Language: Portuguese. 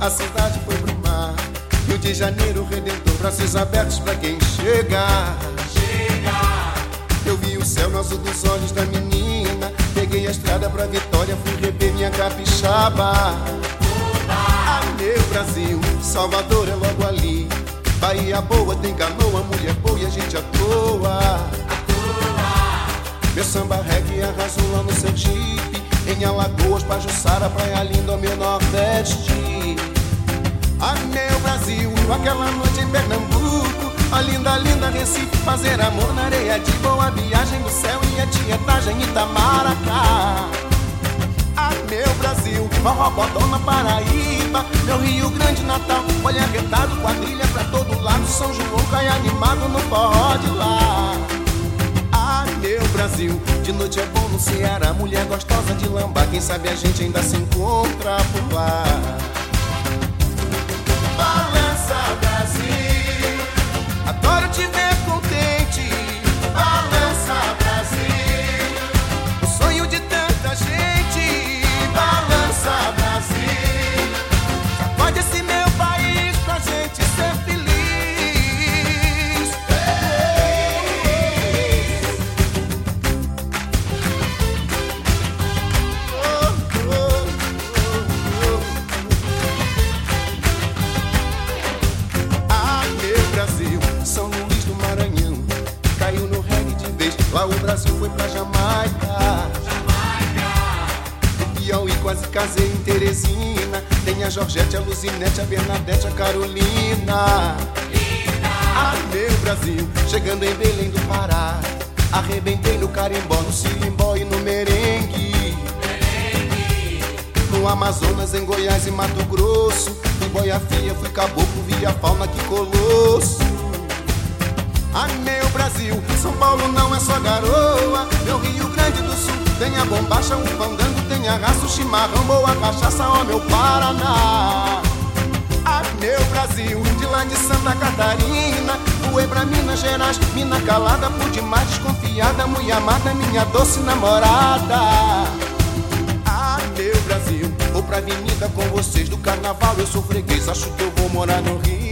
a cidade foi pro mar. Rio de Janeiro, Redentor, braços abertos pra quem chegar. Eu vi o céu no azul dos olhos da menina. Peguei a estrada pra Vitória, fui rever minha capixaba. Ah, meu Brasil, Salvador é logo ali. Bahia boa, tem canoa, mulher boa e a gente à toa. Meu samba reggae arrasou lá no Sergipe, em Alagoas, Pajuçara, Praia Linda, meu Nordeste. Ah, meu Brasil, aquela noite em Pernambuco, a linda, linda Recife, fazer amor na areia de boa viagem no céu e a tietagem Itamaracá. Ah, meu Brasil, Morrobodó na Paraíba, meu Rio Grande, Natal, olha arretado, quadrilha pra todo lado, São João cai animado no forró de lá. Ah, meu Brasil, de noite é bom no Ceará, mulher gostosa de lambá, quem sabe a gente ainda se encontra por lá. Balança, Brasil, adoro te ver contente. Balança, Brasil, o sonho de tanta gente. Balança, Brasil, sacode esse meu país pra gente ser feliz. São Luís do Maranhão caiu no reggae de vez. Lá o Brasil foi pra Jamaica. No Piauí quase casei em Teresina. Tem a Georgette, a Luzinete, a Bernadette, a Carolina. Ah, meu Brasil, chegando em Belém do Pará, arrebentei no carimbó, no sirimbó e no merengue. No Amazonas, em Goiás e Mato Grosso, fui boiafia, fui caboclo, vi a fauna, que colosso. Ah, meu Brasil, São Paulo não é só garoa, meu Rio Grande do Sul tem a bombacha, um fandango, tem a raça, o chimarrão, boa cachaça, ó meu Paraná. Ah, meu Brasil, de lá de Santa Catarina, voei pra Minas Gerais, mina calada, por demais desconfiada, muito amada, minha doce namorada. Ah, meu Brasil, vou pra avenida com vocês, do carnaval eu sou freguês, acho que eu vou morar no Rio.